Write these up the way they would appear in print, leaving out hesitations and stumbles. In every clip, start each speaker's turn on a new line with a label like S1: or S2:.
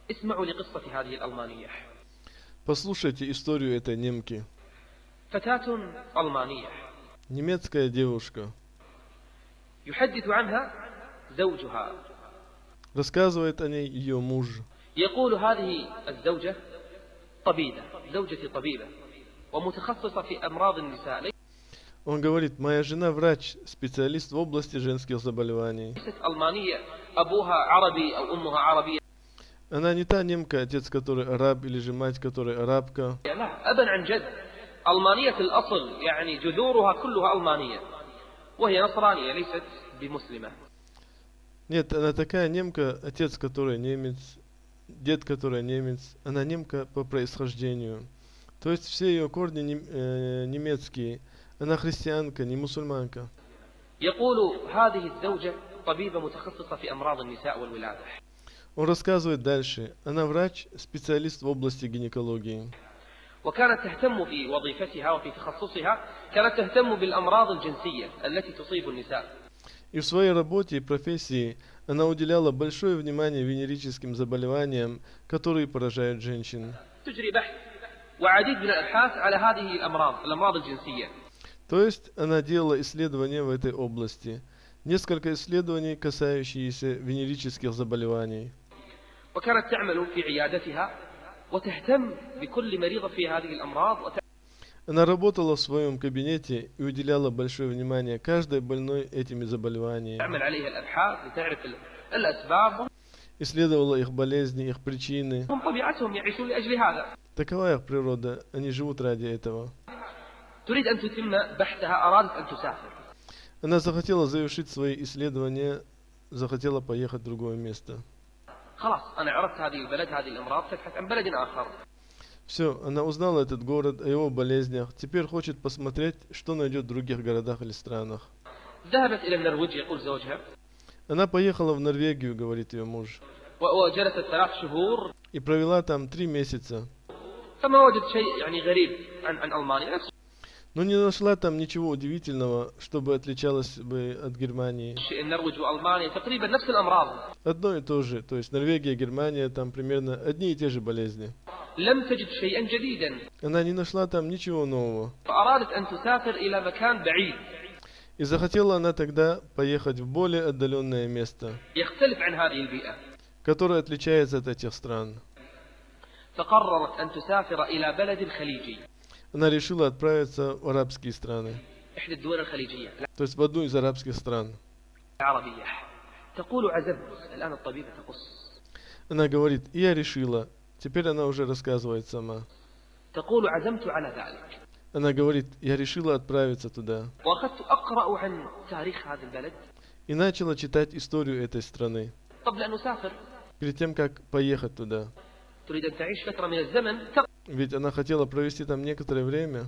S1: اسمعوا لقصة هذه الألمانية.
S2: Послушайте историю этой немки.
S1: فتاة ألمانية
S2: Немецкая девушка.
S1: يحدث عنها زوجها.
S2: Рассказывает о ней ее муж.
S1: يقول هذه الزوجة طبيبة، زوجتي طبيبة ومتخصصة في أمراض النساء.
S2: Он говорит, моя жена врач, специалист в области женских заболеваний.
S1: ليست ألمانية أبوها عربي أو أمها عربية.
S2: Она не та немка, отец которой араб, или же мать которой арабка.
S1: لا، أبا عن جد ألمانية الأصل، يعني جذورها كلها ألمانية، وهي نصرانية ليست بمسلمة.
S2: Нет, она такая немка, отец которой немец, дед который немец. Она немка по происхождению. То есть все ее корни немецкие. Она христианка, не мусульманка.
S1: يقول هذه الزوجة طبيبة متخصصة في أمراض النساء والولادة.
S2: Он рассказывает дальше. Она врач, специалист в области гинекологии.
S1: وكانت تهتم في وظيفتها وفي تخصصها، كانت تهتم بالأمراض الجنسية التي تصيب النساء.
S2: И в своей работе и профессии она уделяла большое внимание венерическим заболеваниям, которые поражают женщин.
S1: تجري بحث وعديد من الأبحاث على هذه الأمراض الجنسية.
S2: То есть она делала исследования в этой области. Несколько исследований, касающиеся венерических заболеваний.
S1: وكانت تعمل في عيادتها وتهتم بكل مريضة في هذه الأمراض.
S2: Она работала в своем кабинете и уделяла большое внимание каждой больной этими заболеваниями.
S1: تعمل عليها الأبحاث لتعرف الأسباب.
S2: Исследовала их болезни, их причины.
S1: هم طبيعتهم يعيشون لأجل هذا.
S2: Такова их природа, они живут ради этого.
S1: تريد أن تتم بحثها، أرادت أن تسافر.
S2: Она захотела завершить свои исследования, захотела поехать в другое место.
S1: خلاص أنا عرفت هذه البلد، هذه الأمراض، تبحث عن بلد آخر.
S2: Все, она узнала этот город, о его болезнях. Теперь хочет посмотреть, что найдет в других городах или странах.
S1: ذهبت إلى النرويج يقول زوجها.
S2: Она поехала в Норвегию, говорит ее муж.
S1: وجلست 3 شهور.
S2: И провела там 3 месяца.
S1: فما وجدت شيء يعني غريب عن ألمانيا.
S2: Но не нашла там ничего удивительного, чтобы отличалось бы от Германии.
S1: النرويج وألمانيا تقريبا نفس الأمراض.
S2: Одно и то же. То есть Норвегия и Германия, там примерно одни и те же болезни.
S1: لم تجد شيئا جديدا.
S2: Она не нашла там ничего нового.
S1: فأرادت أن تسافر إلى مكان بعيد.
S2: И захотела она тогда поехать в более отдаленное место,
S1: يختلف عن هذه البيئة.
S2: которое отличается от этих стран.
S1: فقررت أن تسافر إلى بلد خليجي.
S2: Она решила отправиться в арабские страны.
S1: إحدى الدول الخليجية
S2: То есть в одну из арабских стран.
S1: العربية. تقول عزبت، الآن الطبيبة تقص.
S2: Она говорит, я решила. Теперь она уже рассказывает сама.
S1: تقول عزمت على ذلك.
S2: Она говорит, я решила отправиться туда.
S1: وأخذت أقرأ عن تاريخ هذا البلد.
S2: И начала читать историю этой страны.
S1: قبل أن أسافر.
S2: Перед тем, как поехать туда.
S1: تريد أن تعيش فترة من الزمن.
S2: Ведь она хотела провести там некоторое время.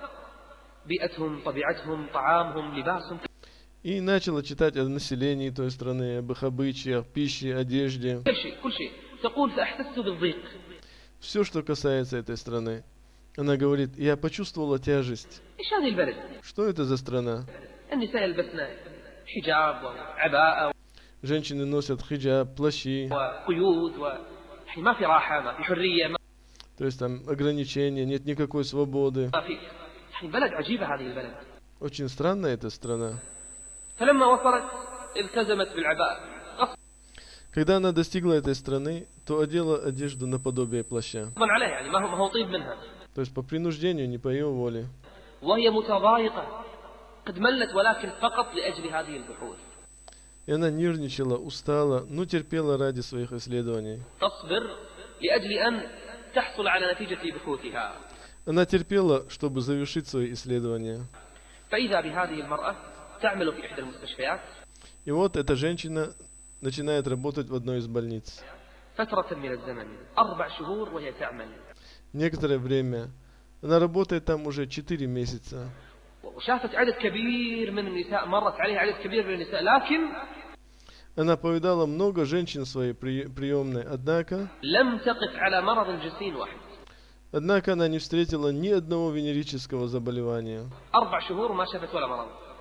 S1: بيئتهم، طبيعتهم، طعامهم، لباسهم.
S2: И начала читать о населении той страны, об их обычаях, пище, одежде.
S1: كل شيء. تقول فأحسست بالضيق.
S2: Все, что касается этой страны. Она говорит, я почувствовала тяжесть.
S1: إيش هذه البلد؟
S2: Что это за страна?
S1: النساء يلبسن حجاب وعباءة.
S2: Женщины носят хиджаб, плащи.
S1: وقيود ما في راحة، ما في حرية.
S2: То есть там ограничения, нет никакой свободы.
S1: ما في. بلد عجيبة هذه البلد.
S2: Очень странная эта страна.
S1: فلما وصلت التزمت بالعباءة.
S2: Когда она достигла этой страны, то одела одежду наподобие плаща.
S1: عليه يعني ما هو طيب منها.
S2: То есть по принуждению, не по ее воле.
S1: وهي متضايقة. قد ملت ولكن فقط لأجل هذه البحوث.
S2: И она нервничала, устала, но терпела ради своих исследований.
S1: تصبر لأجل أن تحصل على نتيجة بحوثها.
S2: Она терпела, чтобы завершить свои исследования.
S1: فإذا بهذه المرأة تعمل في إحدى المستشفيات.
S2: И вот эта женщина начинает работать в одной из больниц.
S1: فترة من الزمن 4 شهور وهي تعمل.
S2: Некоторое время. Она работает там уже 4 месяца.
S1: وشافت عدد كبير من النساء، مرت عليها عدد كبير من النساء، لكن
S2: Она повидала много женщин в своей приемной, однако
S1: لم تقف على مرض جنسي واحد.
S2: Однако она не встретила ни одного венерического заболевания.
S1: 4 شهور ما شافت ولا مرض.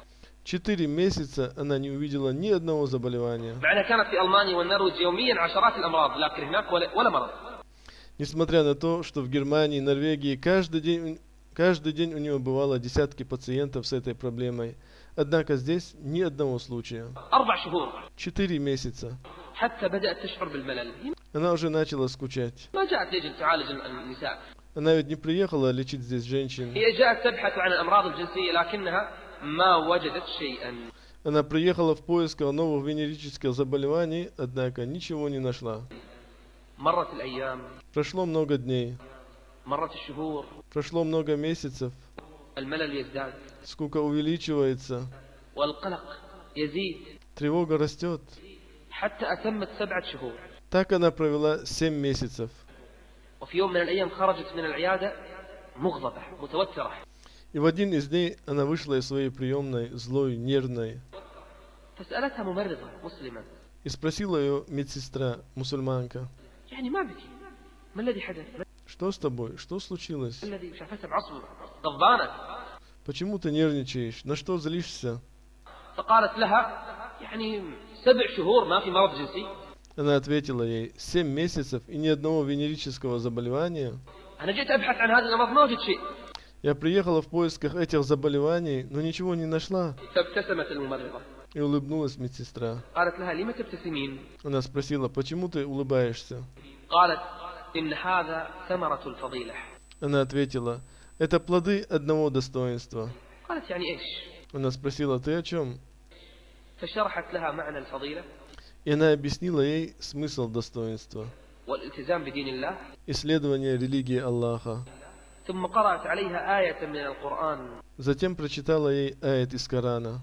S2: 4 месяца она не увидела ни одного заболевания.
S1: مع أنها كانت في ألمانيا والنرويج يوميا عشرات الأمراض، لكن هناك ولا مرض.
S2: Несмотря на то, что в Германии и Норвегии каждый день у нее бывало десятки пациентов с этой проблемой. Однако здесь ни одного случая.
S1: 4 شهور
S2: 4 месяца.
S1: حتى بدأت تشعر بالملل.
S2: Она уже начала скучать.
S1: ما جاءت لأجل تعالج النساء.
S2: Она ведь не приехала лечить здесь женщин.
S1: هي جاءت تبحث عن الأمراض الجنسية لكنها ما وجدت شيئا.
S2: Она приехала в поисках новых венерических заболеваний, однако ничего не нашла.
S1: مرت الأيام.
S2: Прошло много дней.
S1: مرت الشهور.
S2: Прошло много месяцев.
S1: الملل يزداد.
S2: Скука увеличивается.
S1: والقلق يزيد.
S2: Тревога растет.
S1: حتى أتمت 7 شهور.
S2: Так она провела 7 месяцев.
S1: وفي يوم من الأيام خرجت من العيادة مغضبة متوترة.
S2: И в один из дней она вышла из своей приемной, злой, нервной,
S1: فسألتها ممرضة مسلمة.
S2: и спросила ее медсестра, мусульманка:
S1: يعني ما بك؟ ما الذي حدث؟
S2: что с тобой? Что случилось?
S1: الذي شافتها بعصب غضبانة.
S2: Почему ты нервничаешь? На что злишься?
S1: فقالت لها يعني 7 شهور ما في مرض جنسي.
S2: Она ответила ей: 7 месяцев и ни одного венерического заболевания.
S1: أنا جئت أبحث عن هذه الأمراض ما وجدت شيء.
S2: Я приехала в поисках этих заболеваний, но ничего не нашла.
S1: فابتسمت الممرضة.
S2: И улыбнулась медсестра.
S1: قالت لها لم تبتسمين؟
S2: Она спросила: почему ты улыбаешься?
S1: قالت إن هذا ثمرة الفضيلة.
S2: Она ответила: это плоды одного достоинства.
S1: قالت يعني إيش؟
S2: Она спросила: ты о чем?
S1: فشرحت لها معنى الفضيلة.
S2: И она объяснила ей смысл достоинства.
S1: والالتزام بدين الله.
S2: Исследование религии Аллаха.
S1: ثم قرأت عليها آية من القرآن.
S2: Затем прочитала ей аят из Корана.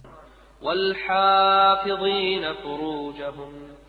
S1: والحافظين فروجهم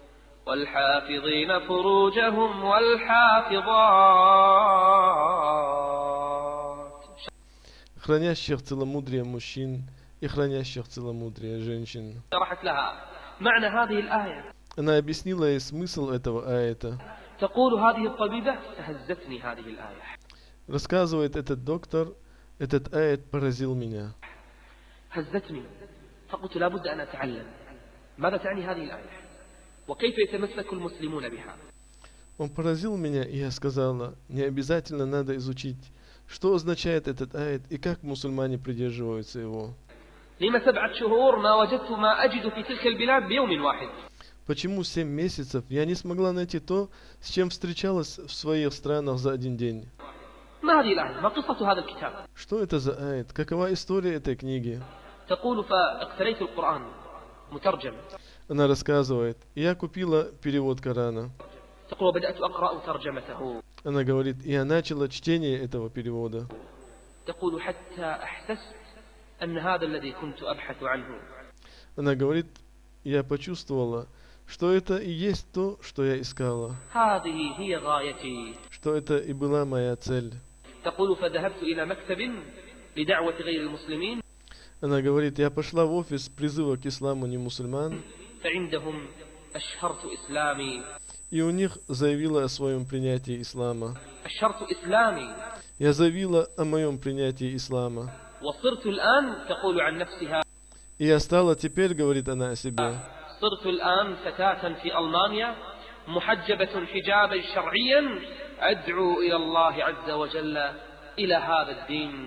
S1: والحافظات.
S2: Хранящих целомудрие мужчин и хранящих целомудрие женщин.
S1: شرحت لها معنى هذه الآية.
S2: Она объяснила ей смысл этого аята.
S1: تقول هذه الطبيبة استهزتني هذه الآية.
S2: Рассказывает этот доктор: этот аят поразил меня.
S1: هزتني فقلت لا بد أن أتعلم ماذا تعني هذه الآية وكيف يتمسك المسلمون بها.
S2: Он поразил меня, и я сказала: не обязательно надо изучить, что означает этот аят и как мусульмане придерживаются его.
S1: لما 7 شهور ما وجدت ما أجد في تلك البلاد بيوم واحد.
S2: Почему 7 месяцев я не смогла найти то, с чем встречалась в своих странах за один день?
S1: ما هذه الآية؟ ما قصة هذا الكتاب؟
S2: Что это за аят? Какова история этой книги?
S1: تقول فاقتريت القرآن مترجم.
S2: Она рассказывает: я купила перевод Корана.
S1: تقول وبدأت أقرأ ترجمته.
S2: Она говорит: и я начала чтение этого перевода.
S1: تقول حتى أحسست أن هذا الذي كنت أبحث عنه.
S2: Она говорит: я почувствовала, что это и есть то, что я искала,
S1: هذه هي غايتي.
S2: что это и была моя цель.
S1: تقول فذهبت إلى مكتب لدعوة غير المسلمين.
S2: Она говорит: я пошла в офис призыва к исламу не мусульман,
S1: فعندهم أشهرت إسلامي.
S2: и у них заявила о своем принятии ислама.
S1: أشهرت إسلامي.
S2: Я заявила о моем принятии ислама.
S1: وصرت الآن تقول عن نفسها.
S2: И я стала теперь, говорит она о себе,
S1: صرت الآن فتاة في ألمانيا محجبة حجابا شرعيا أدعو إلى الله عز وجل إلى هذا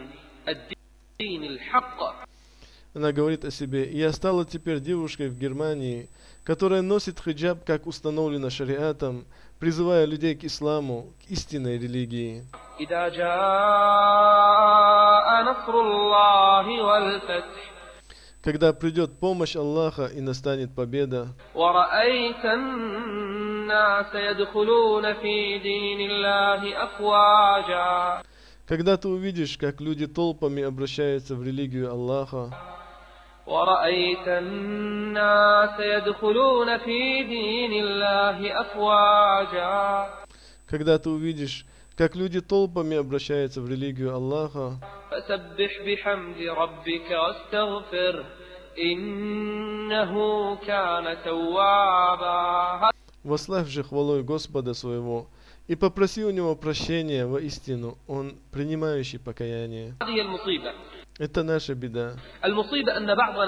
S1: الدين الحق.
S2: она говорит о себе: и я стала теперь девушкой в Германии, которая носит хиджаб, как установлено шариатом, призывая людей к исламу, к истинной религии.
S1: إذا جاء نصر الله والفتح.
S2: Когда придет помощь Аллаха и настанет победа,
S1: ورأيت الناس يدخلون في دين الله أفواجا.
S2: когда ты увидишь, как люди толпами обращаются в религию Аллаха,
S1: ورأيت الناس يدخلون في دين الله أفواجا.
S2: когда ты увидишь, как люди толпами обращаются в религию Аллаха,
S1: فسبح بحمد ربك واستغفر إنه كان توابا.
S2: восславь же хвалой Господа своего и попроси у него прощения, воистину он принимающий покаяние.
S1: هذه المصيبة.
S2: Это наша беда.
S1: المصيبة أن بعضنا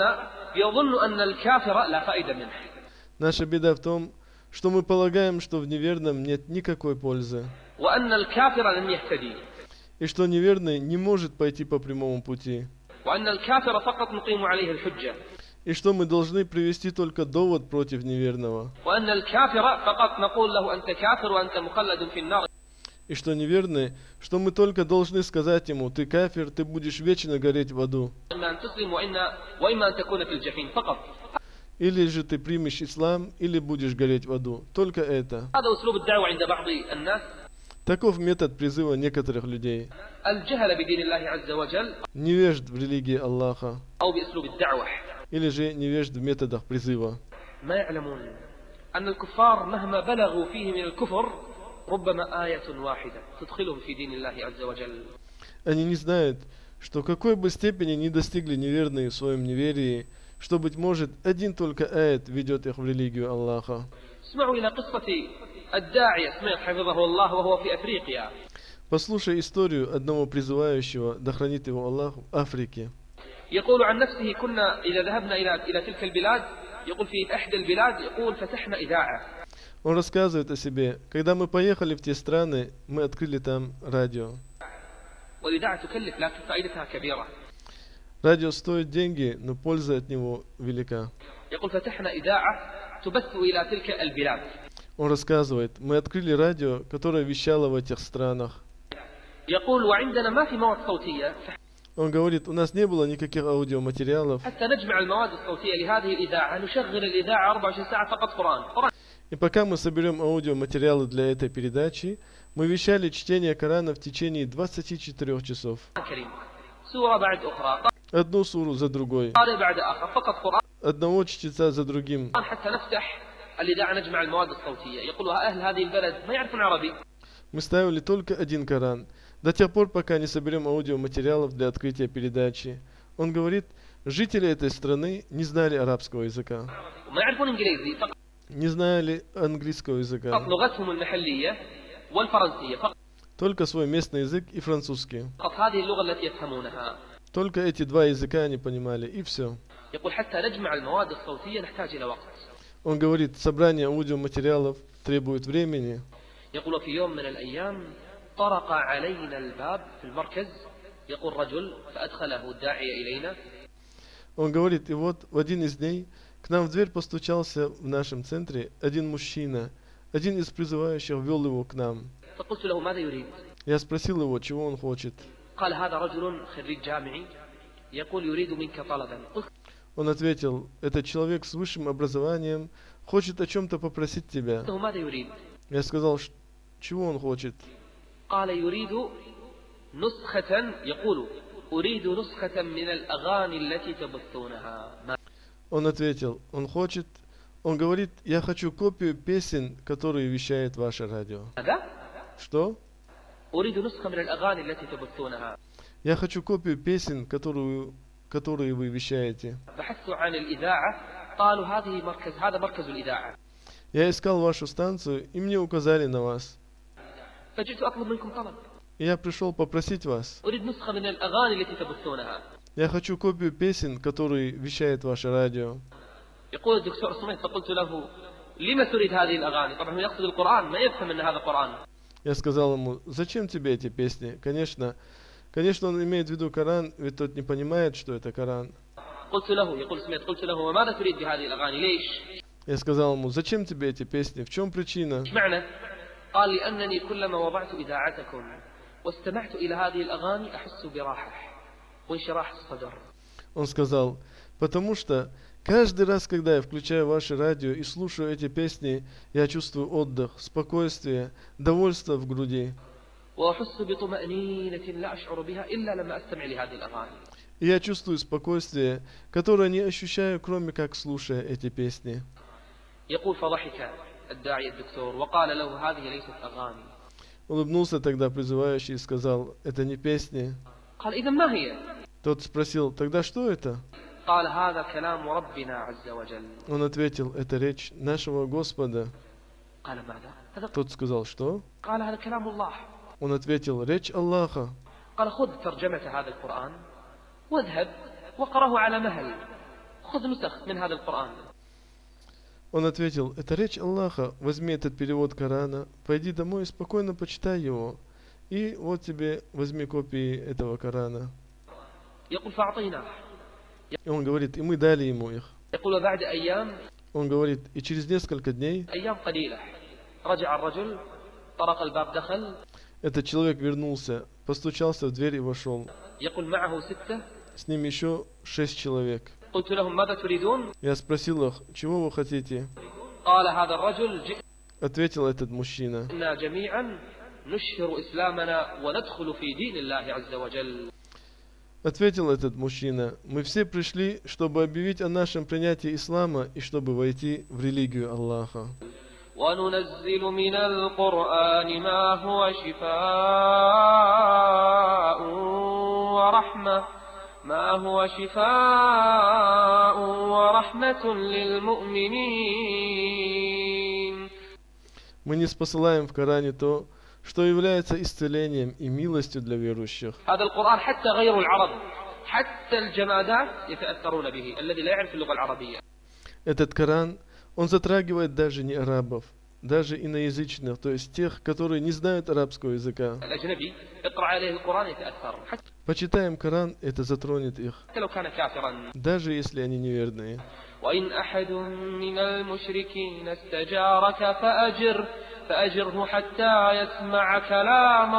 S1: يظن أن الكافر لا فائدة منه.
S2: Наша беда в том, что мы полагаем, что в неверном нет никакой пользы,
S1: وأن الكافر لن يهتدي.
S2: и что неверный не может пойти по прямому пути,
S1: وأن الكافر فقط نقيم عليه الحجة.
S2: и что мы должны привести только довод против неверного,
S1: وأن الكافر فقط نقول له أنت كافر وأنت مخلد في النار.
S2: и что неверный, что мы только должны сказать ему: ты кафир, ты будешь вечно гореть в аду,
S1: إما أن تسلم وإما أن تكون في الجحيم فقط.
S2: или же ты примешь ислам, или будешь гореть в аду. Только это.
S1: هذا أسلوب الدعوة عند بعض الناس.
S2: Таков метод призыва некоторых людей,
S1: الجهل بدين الله عز وجل
S2: невежд в религии Аллаха,
S1: أو بأسلوب الدعوة.
S2: или же невежд в методах призыва.
S1: ما يعلمون أن الكفار مهما بلغوا فيه من الكفر ربما آية واحدة تدخلهم في دين الله عز وجل.
S2: Они не знают, что какой бы степени ни достигли неверные в своем неверии, что, быть может, один только аят ведет их в религию Аллаха.
S1: اسمعوا إلى قصة الداعية سميط حفظه الله وهو في أفريقيا.
S2: Послушай историю одного призывающего, да хранит его Аллах, в Африке.
S1: يقول عن نفسه كنا إذا ذهبنا إلى تلك البلاد يقول في إحدى البلاد يقول فتحنا إذاعة.
S2: Он рассказывает о себе: когда мы поехали в те страны, мы открыли там радио.
S1: والإذاعة تكلف لكن فائدتها كبيرة.
S2: Радио стоит деньги, но польза от него велика.
S1: يقول فتحنا إذاعة تبث إلى تلك البلاد.
S2: Он рассказывает: мы открыли радио, которое вещало в этих странах.
S1: يقول وعندنا ما في مواد صوتية.
S2: Он говорит: у нас не было никаких аудиоматериалов.
S1: حتى نجمع المواد الصوتية لهذه الإذاعة نشغل الإذاعة 24 ساعة فقط قرآن.
S2: И пока мы соберем аудиоматериалы для этой передачи, мы вещали чтение Корана в течение 24 часов.
S1: سورة بعد أخرى.
S2: Одну суру за другой.
S1: قارئ بعد آخر فقط قرآن.
S2: Одного чтеца за другим.
S1: حتى نفتح الإذاعة نجمع المواد الصوتية. يقول أهل هذه البلد ما يعرفون عربي.
S2: Мы ставили только один Коран, до тех пор, пока не соберем аудиоматериалов для открытия передачи. Он говорит: жители этой страны не знали арабского языка,
S1: ما يعرفون إنجليزي فقط.
S2: не знали английского языка,
S1: لغتهم المحلية والفرنسية فقط.
S2: только свой местный язык и французский.
S1: هذه اللغة التي يفهمونها.
S2: Только эти два языка они понимали, и все.
S1: يقول حتى نجمع المواد الصوتية نحتاج إلى وقت.
S2: Он говорит: собрание аудиоматериалов требует времени.
S1: يقول في يوم من الأيام طرق علينا الباب في المركز. يقول رجل فأدخله الداعية إلينا.
S2: Он говорит: и вот в один из дней к нам в дверь постучался в нашем центре один мужчина. Один из призывающих ввел его к нам.
S1: فقلت له ماذا يريد؟
S2: Я спросил его, чего он хочет.
S1: قال هذا رجل خريج جامعي يقول يريد منك طلبا.
S2: Он ответил: этот человек с высшим образованием хочет о чем-то попросить тебя.
S1: ماذا يريد؟
S2: Я сказал: чего он хочет?
S1: قال يريد نسخة يقول أريد نسخة من الأغاني التي تبثونها.
S2: Он ответил: он говорит: я хочу копию песен, которые вещает ваше радио. Что?
S1: أريد نسخة من الأغاني التي تبثونها.
S2: Я хочу копию песен, которые вы вещаете.
S1: بحثت عن الإذاعة قالوا هذا مركز الإذاعة.
S2: Я искал вашу станцию, и мне указали на вас.
S1: فجئت أطلب منكم طلب.
S2: И я пришел попросить вас.
S1: أريد نسخة من الأغاني التي تبثونها.
S2: Я хочу копию песен, которые вещает ваше радио.
S1: يقول الدكتور سميت فقلت له لما تريد هذه الأغاني؟ طبعا هو يقصد القرآن ما يفهم أن هذا قرآن.
S2: Я сказал ему: зачем тебе эти песни? Конечно, он имеет в виду Коран, ведь тот не понимает, что это Коран.
S1: قلت له يقول سميت قلت له وماذا تريد بهذه الأغاني ليش؟
S2: Я сказал ему: зачем тебе эти песни? В чем причина?
S1: معنى؟ قال لأنني كلما وضعت إذاعتكم واستمعت إلى هذه الأغاني أحس براحة وانشراح الصدر.
S2: Он сказал: потому что каждый раз, когда я включаю ваше радио и слушаю эти песни, я чувствую отдых, спокойствие, довольство в груди. И я чувствую спокойствие, которое не ощущаю, кроме как слушая эти песни. Улыбнулся тогда призывающий и сказал: это не песни. Тот спросил: тогда что это? Он ответил: это речь нашего Господа. Тот сказал: что? Он ответил: речь Аллаха.
S1: خذ نسخ من هذا القرآن.
S2: Он ответил: это речь Аллаха, возьми этот перевод Корана, пойди домой и спокойно почитай его. И вот тебе, возьми копии этого Корана.
S1: يقول فأعطيناه.
S2: И он говорит, и мы дали ему их.
S1: يقول وبعد أيام.
S2: Он говорит, и через несколько дней
S1: أيام قليلة رجع الرجل طرق الباب دخل.
S2: этот человек вернулся, постучался в дверь и вошел.
S1: يقول معه 6.
S2: С ним еще 6 человек.
S1: قلت لهم ماذا تريدون؟
S2: Я спросил их, чего вы хотите?
S1: قال هذا الرجل.
S2: Ответил этот мужчина.
S1: إنا جميعا نشهر إسلامنا وندخل في دين الله عز وجل.
S2: Ответил этот мужчина, мы все пришли, чтобы объявить о нашем принятии ислама и чтобы войти в религию Аллаха.
S1: وننزل من القرآن ما هو شفاء ورحمة للمؤمنين.
S2: Мы не спосылаем в Коране то, что является исцелением и милостью для верующих.
S1: هذا القرآن حتى غير العرب حتى الجمادات يتأثرون به الذي لا يعرف اللغة العربية.
S2: Этот Коран, он затрагивает даже не арабов, даже иноязычных, то есть тех, которые не знают арабского языка.
S1: الأجنبي اقرأ عليه القرآن يتأثر.
S2: Почитаем Коран, это затронет их,
S1: حتى لو كان كافرا.
S2: даже если они неверные.
S1: وإن أحد من المشركين استجارك فأجره حتى يسمع كلام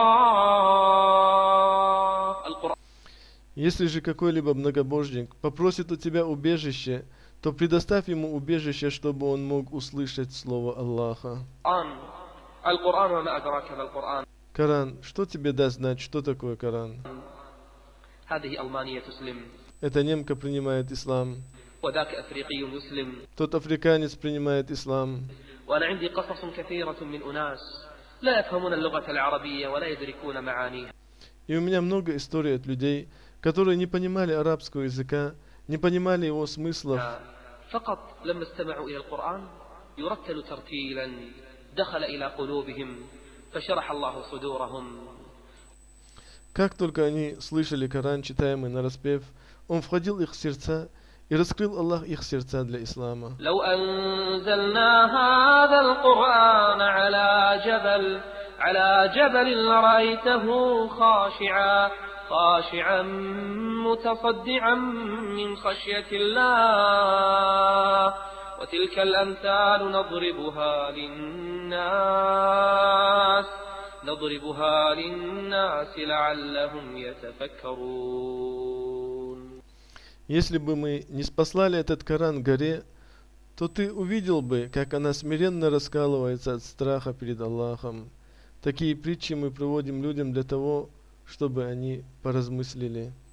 S1: الله. القرآن.
S2: Если же какой-либо многобожник попросит у тебя убежище, то предоставь ему убежище, чтобы он мог услышать слово Аллаха.
S1: القرآن وما أدراك ما القرآن.
S2: Коран, что тебе даст знать, что такое Коран?
S1: هذه ألمانية تسلم.
S2: Эта немка принимает ислам.
S1: وذاك أفريقي يسلم.
S2: Тот африканец принимает ислам.
S1: وأنا عندي قصص كثيرة من أناس لا يفهمون اللغة العربية ولا يدركون معانيها.
S2: И у меня много историй от людей, которые не понимали арабского языка, не понимали его смыслов.
S1: فقط لما استمعوا إلى القرآن يرتل ترتيلا دخل إلى قلوبهم فشرح الله صدورهم.
S2: Как только они слышали Коран, читаемый нараспев, он входил в их сердца и раскрыл Аллах их сердца для ислама.
S1: لو أنزلنا هذا القرآن على جبل لرأيته خاشعا متصدعا من خشية الله وتلك الأمثال نضربها للناس لعلهم يتفكرون.
S2: Если бы мы не спаслали этот Коран горе, то ты увидел бы, как она смиренно раскалывается от страха перед Аллахом. Такие притчи мы приводим людям для того, чтобы они поразмыслили.